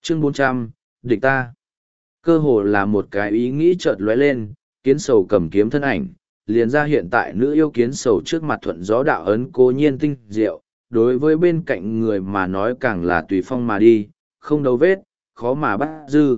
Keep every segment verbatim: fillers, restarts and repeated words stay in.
Chương bốn trăm, địch ta. Cơ hồ là một cái ý nghĩ chợt lóe lên, kiến sầu cầm kiếm thân ảnh, liền ra hiện tại nữ yêu kiến sầu trước mặt thuận gió đạo ấn cố nhiên tinh diệu, đối với bên cạnh người mà nói càng là tùy phong mà đi, không đấu vết, khó mà bắt dư.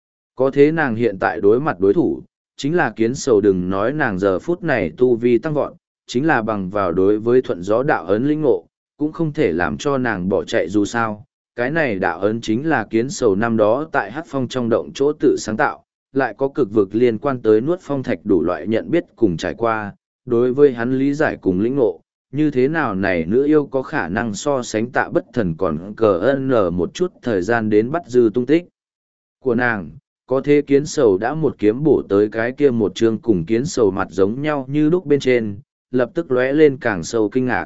Có thế nàng hiện tại đối mặt đối thủ, chính là kiến sầu, đừng nói nàng giờ phút này tu vi tăng vọt, chính là bằng vào đối với thuận gió đạo ấn linh ngộ, cũng không thể làm cho nàng bỏ chạy dù sao. Cái này đạo ấn chính là kiến sầu năm đó tại Hắc Phong trong động chỗ tự sáng tạo, lại có cực vực liên quan tới nuốt phong thạch đủ loại nhận biết cùng trải qua, đối với hắn lý giải cùng lĩnh ngộ, như thế nào này nữ yêu có khả năng so sánh Tạ Bất Thần còn cờ ân nở một chút thời gian đến bắt dư tung tích của nàng. Có thế kiến sầu đã một kiếm bổ tới cái kia một chương cùng kiến sầu mặt giống nhau như lúc bên trên, lập tức lóe lên càng sâu kinh ngạc.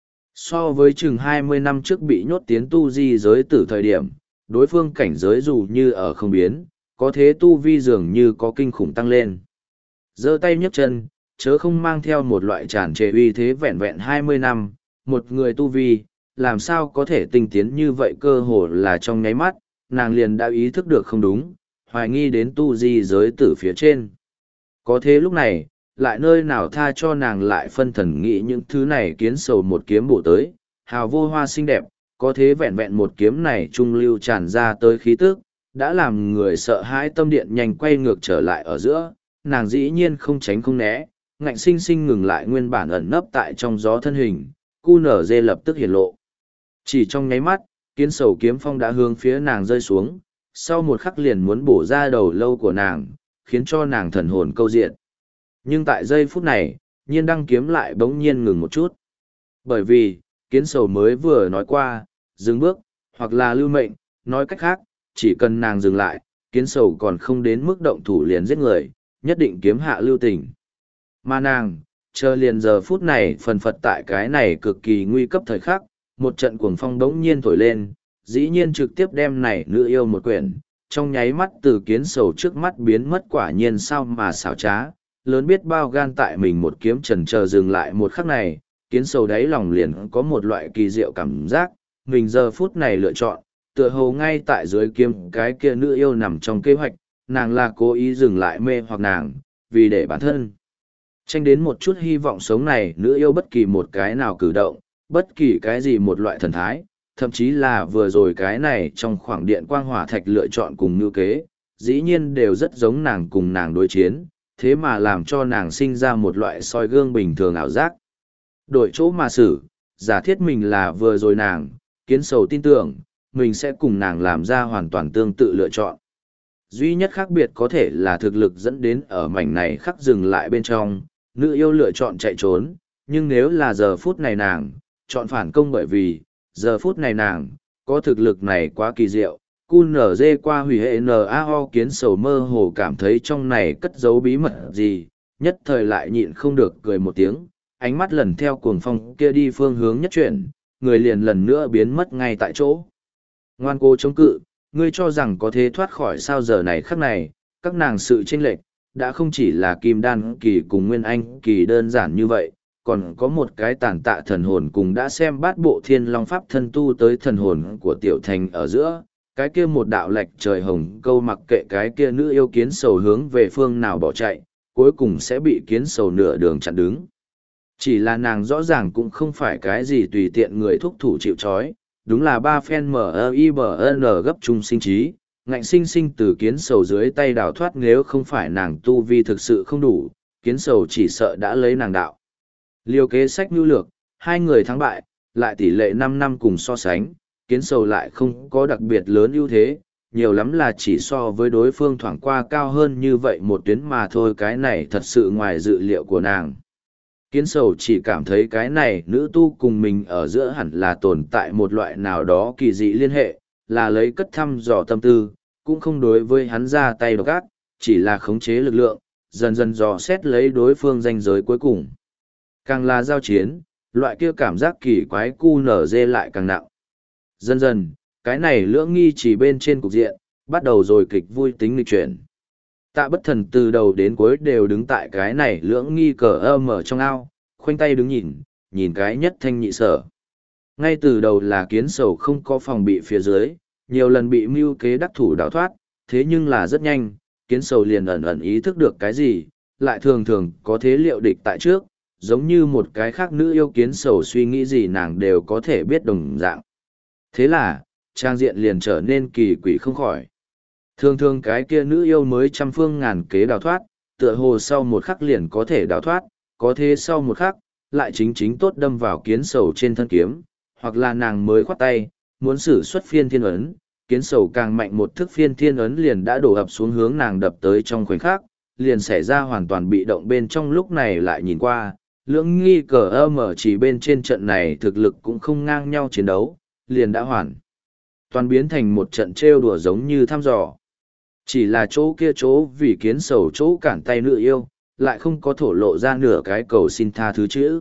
So với chừng hai mươi năm trước bị nhốt tiến tu di giới tử thời điểm, đối phương cảnh giới dù như ở không biến, có thế tu vi dường như có kinh khủng tăng lên. Giơ tay nhấc chân, chớ không mang theo một loại tràn trề uy thế vẹn vẹn hai mươi năm, một người tu vi, làm sao có thể tinh tiến như vậy, cơ hồ là trong nháy mắt, nàng liền đã ý thức được không đúng, hoài nghi đến tu di giới tử phía trên. Có thế lúc này, lại nơi nào tha cho nàng lại phân thần nghĩ những thứ này, kiến sầu một kiếm bổ tới, hào vô hoa xinh đẹp, có thế vẹn vẹn một kiếm này trung lưu tràn ra tới khí tức, đã làm người sợ hãi, tâm điện nhanh quay ngược trở lại ở giữa, nàng dĩ nhiên không tránh không né, ngạnh sinh sinh ngừng lại nguyên bản ẩn nấp tại trong gió thân hình, cu nở dê lập tức hiển lộ. Chỉ trong nháy mắt, kiến sầu kiếm phong đã hướng phía nàng rơi xuống, sau một khắc liền muốn bổ ra đầu lâu của nàng, khiến cho nàng thần hồn câu diện. Nhưng tại giây phút này, nhiên đăng kiếm lại bỗng nhiên ngừng một chút. Bởi vì, kiến sầu mới vừa nói qua, dừng bước, hoặc là lưu mệnh, nói cách khác, chỉ cần nàng dừng lại, kiến sầu còn không đến mức động thủ liền giết người, nhất định kiếm hạ lưu tình. Mà nàng, chờ liền giờ phút này phần phật tại cái này cực kỳ nguy cấp thời khắc, một trận cuồng phong đống nhiên thổi lên, dĩ nhiên trực tiếp đem này nữ yêu một quyển, trong nháy mắt từ kiến sầu trước mắt biến mất, quả nhiên sao mà xảo trá, lớn biết bao gan tại mình một kiếm trần chờ dừng lại một khắc này, kiến sầu đáy lòng liền có một loại kỳ diệu cảm giác, mình giờ phút này lựa chọn, tựa hồ ngay tại dưới kiếm cái kia nữ yêu nằm trong kế hoạch, nàng là cố ý dừng lại mê hoặc nàng, vì để bản thân tranh đến một chút hy vọng sống này nữ yêu bất kỳ một cái nào cử động, bất kỳ cái gì một loại thần thái, thậm chí là vừa rồi cái này trong khoảng điện quang hỏa thạch lựa chọn cùng như kế, dĩ nhiên đều rất giống nàng cùng nàng đối chiến, thế mà làm cho nàng sinh ra một loại soi gương bình thường ảo giác. Đổi chỗ mà xử, giả thiết mình là vừa rồi nàng, kiến sầu tin tưởng, mình sẽ cùng nàng làm ra hoàn toàn tương tự lựa chọn. Duy nhất khác biệt có thể là thực lực dẫn đến ở mảnh này khắc dừng lại bên trong, nữ yêu lựa chọn chạy trốn, nhưng nếu là giờ phút này nàng, chọn phản công, bởi vì, giờ phút này nàng, có thực lực này quá kỳ diệu, cu nở dê qua hủy hệ n a ho kiến sầu mơ hồ cảm thấy trong này cất giấu bí mật gì, nhất thời lại nhịn không được cười một tiếng, ánh mắt lần theo cuồng phong kia đi phương hướng nhất chuyển, người liền lần nữa biến mất ngay tại chỗ. Ngoan cố chống cự, ngươi cho rằng có thế thoát khỏi sao giờ này khắc này, các nàng sự chênh lệch, đã không chỉ là kim đan kỳ cùng nguyên anh kỳ đơn giản như vậy, còn có một cái tàn tạ thần hồn cùng đã xem bát bộ thiên long pháp thân tu tới thần hồn của tiểu thành ở giữa, cái kia một đạo lệch trời hồng câu, mặc kệ cái kia nữ yêu kiến sầu hướng về phương nào bỏ chạy, cuối cùng sẽ bị kiến sầu nửa đường chặn đứng. Chỉ là nàng rõ ràng cũng không phải cái gì tùy tiện người thúc thủ chịu trói, đúng là ba phen M E I B N gấp trung sinh trí, ngạnh sinh sinh từ kiến sầu dưới tay đào thoát, nếu không phải nàng tu vi thực sự không đủ, kiến sầu chỉ sợ đã lấy nàng đạo. Liều kế sách nhu lược, hai người thắng bại, lại tỷ lệ năm năm cùng so sánh, kiến sầu lại không có đặc biệt lớn ưu thế, nhiều lắm là chỉ so với đối phương thoảng qua cao hơn như vậy một tuyến mà thôi, cái này thật sự ngoài dự liệu của nàng. Kiến sầu chỉ cảm thấy cái này nữ tu cùng mình ở giữa hẳn là tồn tại một loại nào đó kỳ dị liên hệ, là lấy cất thăm dò tâm tư, cũng không đối với hắn ra tay độc ác, chỉ là khống chế lực lượng, dần dần dò xét lấy đối phương ranh giới cuối cùng. Càng là giao chiến, loại kia cảm giác kỳ quái cu nở dê lại càng nặng. Dần dần, cái này lưỡng nghi chỉ bên trên cục diện, bắt đầu rồi kịch vui tính nghịch chuyển. Tạ Bất Thần từ đầu đến cuối đều đứng tại cái này lưỡng nghi cờ âm ở trong ao, khoanh tay đứng nhìn, nhìn cái nhất thanh nhị sở. Ngay từ đầu là kiến sầu không có phòng bị phía dưới, nhiều lần bị mưu kế đắc thủ đào thoát, thế nhưng là rất nhanh, kiến sầu liền ẩn ẩn ý thức được cái gì, lại thường thường có thế liệu địch tại trước, giống như một cái khác nữ yêu kiến sầu suy nghĩ gì nàng đều có thể biết đồng dạng. Thế là, trang diện liền trở nên kỳ quỷ không khỏi. Thường thường cái kia nữ yêu mới trăm phương ngàn kế đào thoát, tựa hồ sau một khắc liền có thể đào thoát, có thế sau một khắc, lại chính chính tốt đâm vào kiến sầu trên thân kiếm, hoặc là nàng mới khoát tay, muốn sử xuất phiên thiên ấn, kiến sầu càng mạnh một thức phiên thiên ấn liền đã đổ ập xuống hướng nàng đập tới trong khoảnh khắc, liền xảy ra hoàn toàn bị động bên trong lúc này lại nhìn qua, lưỡng nghi cờ ơ mở chỉ bên trên trận này thực lực cũng không ngang nhau chiến đấu, liền đã hoàn toàn biến thành một trận trêu đùa giống như thăm dò. Chỉ là chỗ kia chỗ vì kiến sầu chỗ cản tay nữ yêu, lại không có thổ lộ ra nửa cái cầu xin tha thứ chữ.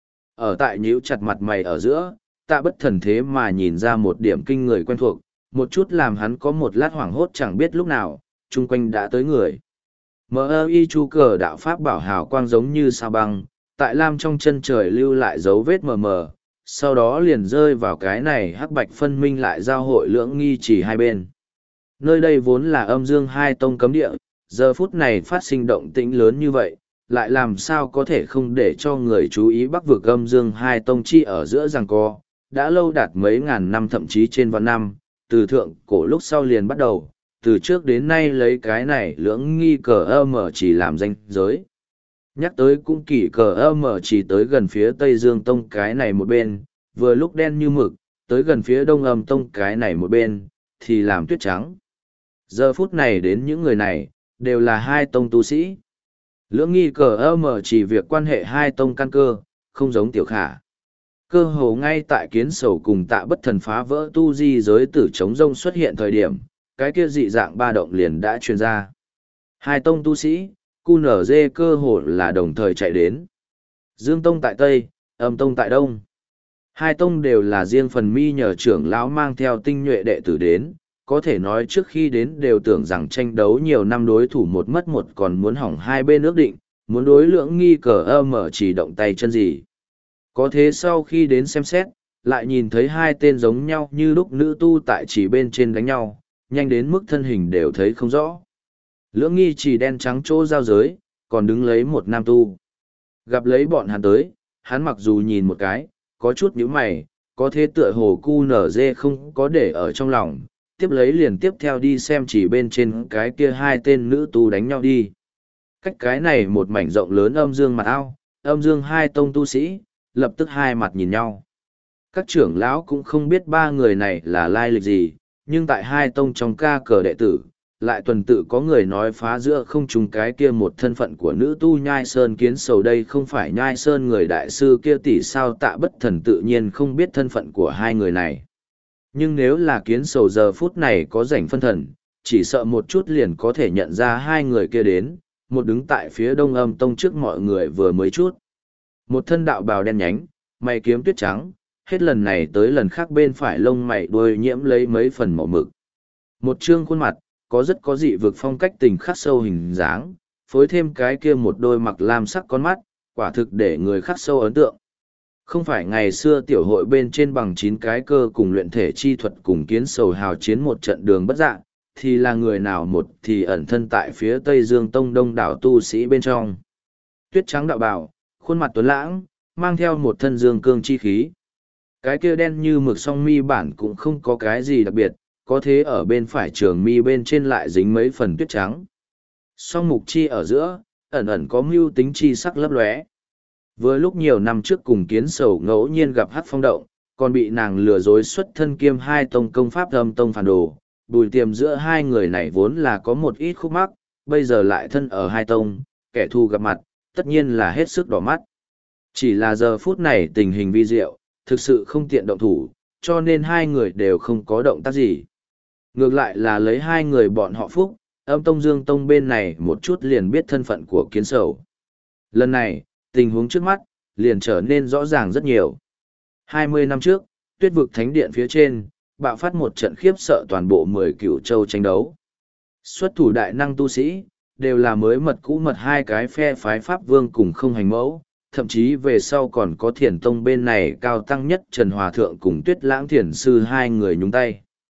Ở tại nhíu chặt mặt mày ở giữa, Tạ Bất Thần thế mà nhìn ra một điểm kinh người quen thuộc, một chút làm hắn có một lát hoảng hốt chẳng biết lúc nào, chung quanh đã tới người. Mơ ơ y chu cờ đạo pháp bảo hào quang giống như sao băng, tại lam trong chân trời lưu lại dấu vết mờ mờ, sau đó liền rơi vào cái này hắc bạch phân minh lại giao hội lưỡng nghi chỉ hai bên. Nơi đây vốn là âm dương hai tông cấm địa, giờ phút này phát sinh động tĩnh lớn như vậy, lại làm sao có thể không để cho người chú ý bắc vực âm dương hai tông chi ở giữa giằng co, đã lâu đạt mấy ngàn năm thậm chí trên vạn năm, từ thượng cổ lúc sau liền bắt đầu, từ trước đến nay lấy cái này lưỡng nghi cờ ơ mở chỉ làm danh giới. Nhắc tới cũng kỳ cờ ơ mở chỉ tới gần phía Tây Dương Tông cái này một bên, vừa lúc đen như mực, tới gần phía Đông Âm Tông cái này một bên, thì làm tuyết trắng. Giờ phút này đến những người này, đều là hai tông tu sĩ. Lưỡng nghi cờ ơ mở chỉ việc quan hệ hai tông căn cơ, không giống tiểu khả. Cơ hồ ngay tại kiến sầu cùng Tạ Bất Thần phá vỡ tu di giới tử chống rông xuất hiện thời điểm, cái kia dị dạng ba động liền đã truyền ra. Hai tông tu sĩ, cu nở dê cơ hồ là đồng thời chạy đến. Dương Tông tại Tây, Âm Tông tại Đông. Hai tông đều là riêng phần mi nhờ trưởng lão mang theo tinh nhuệ đệ tử đến, có thể nói trước khi đến đều tưởng rằng tranh đấu nhiều năm đối thủ một mất một còn muốn hỏng hai bên ước định, muốn đối lưỡng nghi cờ ơ mở chỉ động tay chân gì. Có thế sau khi đến xem xét, lại nhìn thấy hai tên giống nhau như lúc nữ tu tại chỉ bên trên đánh nhau, nhanh đến mức thân hình đều thấy không rõ. Lưỡng nghi chỉ đen trắng chỗ giao giới, còn đứng lấy một nam tu. Gặp lấy bọn hắn tới, hắn mặc dù nhìn một cái, có chút nhíu mày, có thế tựa hồ cu nở dê không có để ở trong lòng, tiếp lấy liền tiếp theo đi xem chỉ bên trên cái kia hai tên nữ tu đánh nhau đi. Cách cái này một mảnh rộng lớn âm dương mặt ao, âm dương hai tông tu sĩ, lập tức hai mặt nhìn nhau. Các trưởng lão cũng không biết ba người này là lai lịch gì, nhưng tại hai tông trong ca cờ đệ tử, lại tuần tự có người nói phá giữa không trùng cái kia một thân phận của nữ tu Nhai Sơn Kiến Sầu đây không phải Nhai Sơn người đại sư kia tỷ sao Tạ Bất Thần tự nhiên không biết thân phận của hai người này. Nhưng nếu là Kiến Sầu giờ phút này có rảnh phân thần, chỉ sợ một chút liền có thể nhận ra hai người kia đến, một đứng tại phía Đông Âm Tông trước mọi người vừa mới chút. Một thân đạo bào đen nhánh, mày kiếm tuyết trắng, hết lần này tới lần khác bên phải lông mày đuôi nhiễm lấy mấy phần màu mực. Một trương khuôn mặt, có rất có dị vực phong cách tình khắc sâu hình dáng, phối thêm cái kia một đôi mặc lam sắc con mắt, quả thực để người khắc sâu ấn tượng. Không phải ngày xưa tiểu hội bên trên bằng chín cái cơ cùng luyện thể chi thuật cùng Kiến Sầu hào chiến một trận đường bất dạng, thì là người nào một thì ẩn thân tại phía Tây Dương Tông đông đảo tu sĩ bên trong. Tuyết trắng đạo bào, khuôn mặt tuấn lãng, mang theo một thân dương cương chi khí. Cái kia đen như mực song mi bản cũng không có cái gì đặc biệt, có thế ở bên phải trường mi bên trên lại dính mấy phần tuyết trắng. Song mục chi ở giữa, ẩn ẩn có mưu tính chi sắc lấp lóe. Vừa lúc nhiều năm trước cùng Kiến Sầu ngẫu nhiên gặp Hắc Phong Động, còn bị nàng lừa dối xuất thân kiêm hai tông công pháp âm tông phản đồ, bùi tiềm giữa hai người này vốn là có một ít khúc mắc, bây giờ lại thân ở hai tông, kẻ thù gặp mặt, tất nhiên là hết sức đỏ mắt. Chỉ là giờ phút này tình hình vi diệu, thực sự không tiện động thủ, cho nên hai người đều không có động tác gì. Ngược lại là lấy hai người bọn họ phúc, âm tông dương tông bên này một chút liền biết thân phận của Kiến Sầu. Lần này, tình huống trước mắt, liền trở nên rõ ràng rất nhiều. Hai mươi năm trước, tuyết vực thánh điện phía trên, bạo phát một trận khiếp sợ toàn bộ mười cửu châu tranh đấu. Xuất thủ đại năng tu sĩ, đều là mới mật cũ mật hai cái phe phái Pháp Vương cùng không hành mẫu, thậm chí về sau còn có thiền tông bên này cao tăng nhất Trần Hòa Thượng cùng Tuyết Lãng Thiền Sư hai người nhúng tay.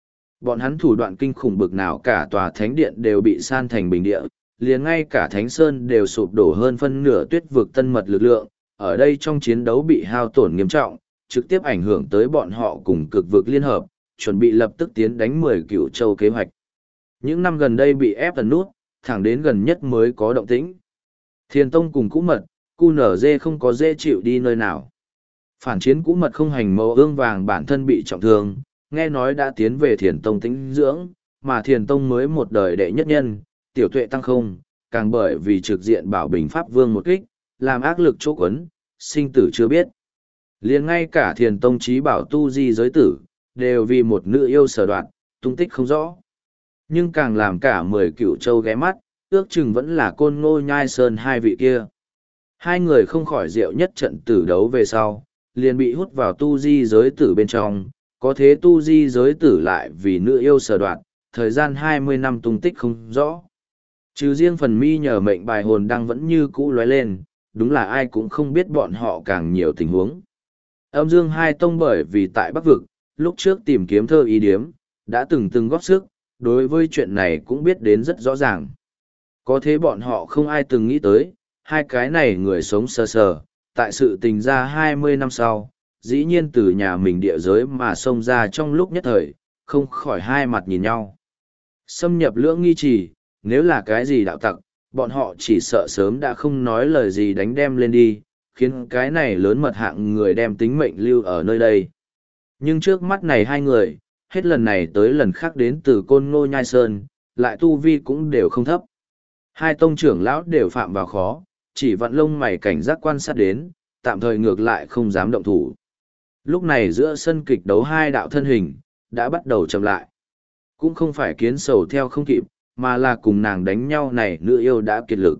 Bọn hắn thủ đoạn kinh khủng bực nào cả tòa thánh điện đều bị san thành bình địa, liền ngay cả thánh sơn đều sụp đổ hơn phân nửa tuyết vực tân mật lực lượng, ở đây trong chiến đấu bị hao tổn nghiêm trọng, trực tiếp ảnh hưởng tới bọn họ cùng cực vực liên hợp, chuẩn bị lập tức tiến đánh mười cựu châu kế hoạch. Những năm gần đây bị ép tần nút, thẳng đến gần nhất mới có động tĩnh. Thiền Tông cùng Cũ Mật, cu nở dê không có dễ chịu đi nơi nào. Phản chiến Cũ Mật không hành mẫu ương vàng bản thân bị trọng thương, nghe nói đã tiến về Thiền Tông tĩnh dưỡng, mà Thiền Tông mới một đời đệ nhất nhân, tiểu tuệ tăng không, càng bởi vì trực diện bảo bình Pháp Vương một kích, làm ác lực chỗ quấn, sinh tử chưa biết. Liền ngay cả Thiền Tông trí bảo tu di giới tử, đều vì một nữ yêu sở đoạt, tung tích không rõ. Nhưng càng làm cả mười cựu châu ghé mắt, ước chừng vẫn là Côn Ngô Nhai Sơn hai vị kia. Hai người không khỏi rượu nhất trận tử đấu về sau, liền bị hút vào tu di giới tử bên trong, có thế tu di giới tử lại vì nữ yêu sở đoạt, thời gian hai mươi năm tung tích không rõ. Trừ riêng phần mi nhờ mệnh bài hồn đang vẫn như cũ lóe lên, đúng là ai cũng không biết bọn họ càng nhiều tình huống. Âm dương hai tông bởi vì tại Bắc Vực, lúc trước tìm kiếm thơ ý điếm, đã từng từng góp sức, đối với chuyện này cũng biết đến rất rõ ràng. Có thế bọn họ không ai từng nghĩ tới, hai cái này người sống sờ sờ, tại sự tình ra hai mươi năm sau, dĩ nhiên từ nhà mình địa giới mà xông ra trong lúc nhất thời, không khỏi hai mặt nhìn nhau. Xâm nhập lưỡng nghi trì, nếu là cái gì đạo tặc, bọn họ chỉ sợ sớm đã không nói lời gì đánh đem lên đi, khiến cái này lớn mật hạng người đem tính mệnh lưu ở nơi đây. Nhưng trước mắt này hai người, hết lần này tới lần khác đến từ Côn Ngô Nhai Sơn, lại tu vi cũng đều không thấp. Hai tông trưởng lão đều phạm vào khó, chỉ vặn lông mày cảnh giác quan sát đến, tạm thời ngược lại không dám động thủ. Lúc này giữa sân kịch đấu hai đạo thân hình, đã bắt đầu chậm lại. Cũng không phải kiến sầu theo không kịp, mà là cùng nàng đánh nhau này nữ yêu đã kiệt lực.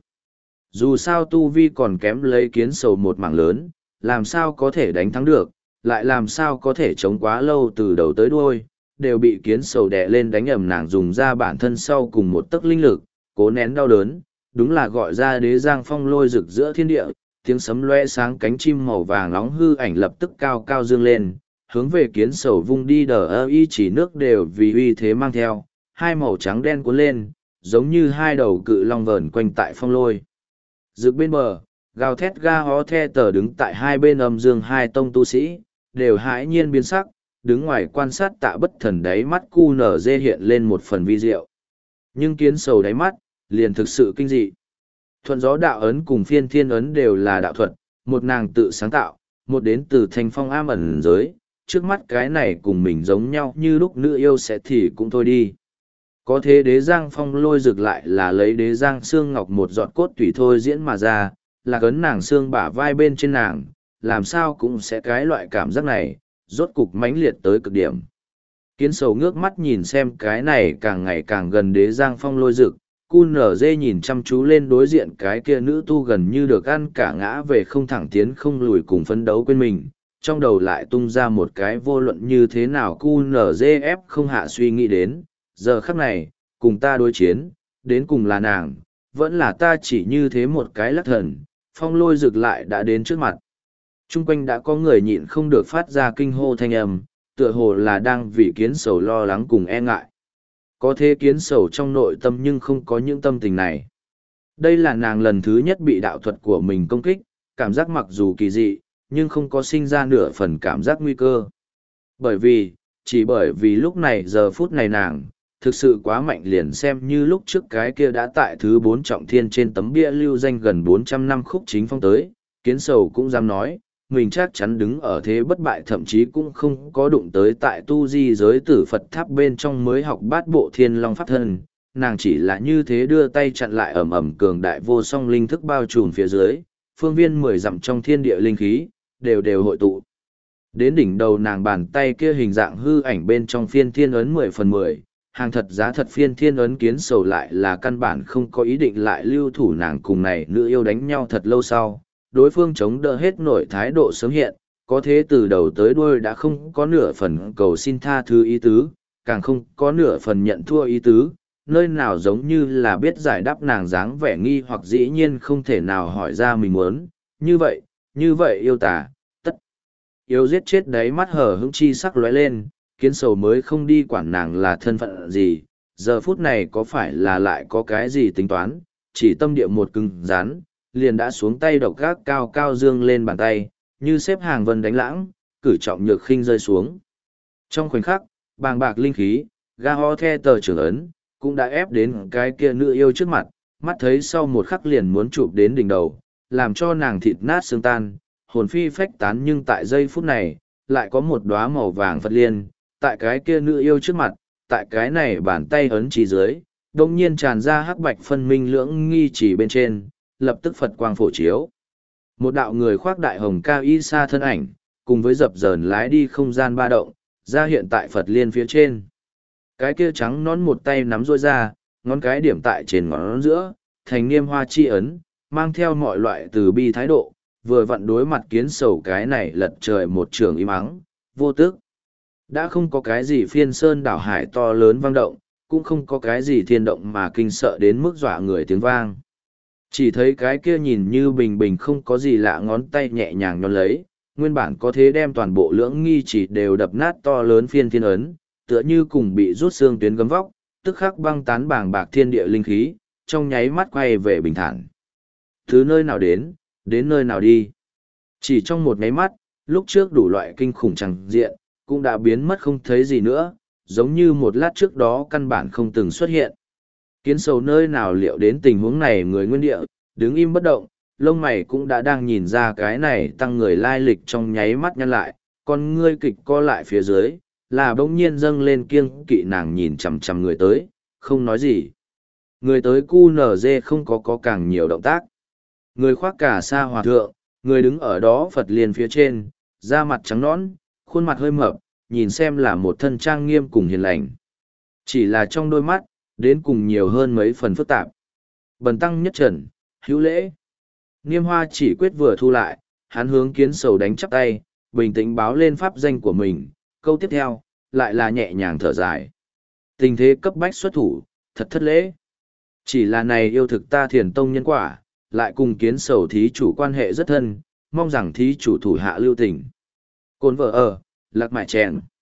Dù sao tu vi còn kém lấy kiến sầu một mảng lớn, làm sao có thể đánh thắng được, lại làm sao có thể chống quá lâu từ đầu tới đuôi, đều bị kiến sầu đè lên đánh ầm nàng dùng ra bản thân sau cùng một tấc linh lực, cố nén đau đớn, đúng là gọi ra đế giang phong lôi rực giữa thiên địa, tiếng sấm loe sáng cánh chim màu vàng nóng hư ảnh lập tức cao cao dương lên, hướng về kiến sầu vung đi đờ ơ y chỉ nước đều vì uy thế mang theo, hai màu trắng đen cuốn lên, giống như hai đầu cự long vờn quanh tại phong lôi. Rực bên bờ, gào thét ga hó the tờ đứng tại hai bên âm dương hai tông tu sĩ, đều hãi nhiên biến sắc, đứng ngoài quan sát tạ bất thần đáy mắt cu nở dê hiện lên một phần vi diệu. Nhưng kiến sầu đáy mắt, liền thực sự kinh dị. Thuận gió đạo ấn cùng phiên thiên ấn đều là đạo thuật, một nàng tự sáng tạo, một đến từ thanh phong am ẩn giới, trước mắt cái này cùng mình giống nhau như lúc nữ yêu sẽ thì cũng thôi đi. Có thế đế giang phong lôi rực lại là lấy đế giang xương ngọc một giọt cốt tủy thôi diễn mà ra, là cấn nàng xương bả vai bên trên nàng, làm sao cũng sẽ cái loại cảm giác này, rốt cục mãnh liệt tới cực điểm. Kiến sầu ngước mắt nhìn xem cái này càng ngày càng gần đế giang phong lôi rực, cu nở dê nhìn chăm chú lên đối diện cái kia nữ tu gần như được ăn cả ngã về không thẳng tiến không lùi cùng phấn đấu quên mình, trong đầu lại tung ra một cái vô luận như thế nào cu nở dê ép không hạ suy nghĩ đến, giờ khắc này, cùng ta đối chiến, đến cùng là nàng, vẫn là ta chỉ như thế một cái lắc thần, phong lôi rực lại đã đến trước mặt. Trung quanh đã có người nhịn không được phát ra kinh hô thanh âm, tựa hồ là đang vì kiến sầu lo lắng cùng e ngại. Có thế kiến sầu trong nội tâm nhưng không có những tâm tình này. Đây là nàng lần thứ nhất bị đạo thuật của mình công kích, cảm giác mặc dù kỳ dị, nhưng không có sinh ra nửa phần cảm giác nguy cơ. Bởi vì, chỉ bởi vì lúc này giờ phút này nàng, thực sự quá mạnh liền xem như lúc trước cái kia đã tại thứ bốn trọng thiên trên tấm bia lưu danh gần bốn trăm năm khúc chính phong tới, kiến sầu cũng dám nói, mình chắc chắn đứng ở thế bất bại thậm chí cũng không có đụng tới tại tu di giới tử Phật tháp bên trong mới học bát bộ thiên long pháp thân, nàng chỉ là như thế đưa tay chặn lại ẩm ẩm cường đại vô song linh thức bao trùm phía dưới, phương viên mười dặm trong thiên địa linh khí, đều đều hội tụ. Đến đỉnh đầu nàng bàn tay kia hình dạng hư ảnh bên trong phiên thiên ấn mười phần mười, hàng thật giá thật phiên thiên ấn kiến sầu lại là căn bản không có ý định lại lưu thủ nàng cùng này nữ yêu đánh nhau thật lâu sau. Đối phương chống đỡ hết nổi thái độ sớm hiện, có thế từ đầu tới đuôi đã không có nửa phần cầu xin tha thứ ý tứ, càng không có nửa phần nhận thua ý tứ, nơi nào giống như là biết giải đáp nàng dáng vẻ nghi hoặc dĩ nhiên không thể nào hỏi ra mình muốn, như vậy, như vậy yêu tà, tất. Yêu giết chết đáy mắt hở hững chi sắc lóe lên, kiến sầu mới không đi quản nàng là thân phận gì, giờ phút này có phải là lại có cái gì tính toán, chỉ tâm địa một cứng rắn, liền đã xuống tay độc gác cao cao dương lên bàn tay, như xếp hàng vân đánh lãng, cử trọng nhược khinh rơi xuống. Trong khoảnh khắc, bàng bạc linh khí, ga ho the tờ trưởng ấn, cũng đã ép đến cái kia nữ yêu trước mặt, mắt thấy sau một khắc liền muốn chụp đến đỉnh đầu, làm cho nàng thịt nát xương tan, hồn phi phách tán, nhưng tại giây phút này, lại có một đóa màu vàng Phật liên, tại cái kia nữ yêu trước mặt, tại cái này bàn tay ấn chỉ dưới, đồng nhiên tràn ra hắc bạch phân minh lưỡng nghi chỉ bên trên, lập tức Phật quang phổ chiếu. Một đạo người khoác đại hồng cao y sa thân ảnh, cùng với dập dờn lái đi không gian ba động, ra hiện tại Phật liên phía trên. Cái kia trắng nón một tay nắm rôi ra, ngón cái điểm tại trên ngón giữa, thành niêm hoa chi ấn, mang theo mọi loại từ bi thái độ, vừa vặn đối mặt kiến sầu cái này lật trời một trường im ắng, vô tức. Đã không có cái gì phiên sơn đảo hải to lớn vang động, cũng không có cái gì thiên động mà kinh sợ đến mức dọa người tiếng vang. Chỉ thấy cái kia nhìn như bình bình không có gì lạ ngón tay nhẹ nhàng nhón lấy, nguyên bản có thế đem toàn bộ lưỡng nghi chỉ đều đập nát to lớn phiên thiên ấn, tựa như cùng bị rút xương tuyến gấm vóc, tức khắc băng tán bàng bạc thiên địa linh khí, trong nháy mắt quay về bình thản. Từ nơi nào đến, đến nơi nào đi. Chỉ trong một nháy mắt, lúc trước đủ loại kinh khủng chẳng diện, cũng đã biến mất không thấy gì nữa, giống như một lát trước đó căn bản không từng xuất hiện. Kiến sầu nơi nào liệu đến tình huống này người nguyên địa, đứng im bất động, lông mày cũng đã đang nhìn ra cái này tăng người lai lịch trong nháy mắt nhăn lại, con ngươi kịch co lại phía dưới, là bỗng nhiên dâng lên kiêng kỵ nàng nhìn chằm chằm người tới, không nói gì. Người tới cu nở dê không có có càng nhiều động tác. Người khoác cả sa hòa thượng, người đứng ở đó Phật liền phía trên, da mặt trắng nõn, khuôn mặt hơi mập, nhìn xem là một thân trang nghiêm cùng hiền lành. Chỉ là trong đôi mắt, đến cùng nhiều hơn mấy phần phức tạp. Bần tăng nhất trần, hữu lễ. Niêm hoa chỉ quyết vừa thu lại, hắn hướng kiến sầu đánh chắp tay, bình tĩnh báo lên pháp danh của mình, câu tiếp theo, lại là nhẹ nhàng thở dài. Tình thế cấp bách xuất thủ, thật thất lễ. Chỉ là này yêu thực ta thiền tông nhân quả, lại cùng kiến sầu thí chủ quan hệ rất thân, mong rằng thí chủ thủ hạ lưu tình. Côn vợ ở, lạc mại chèn.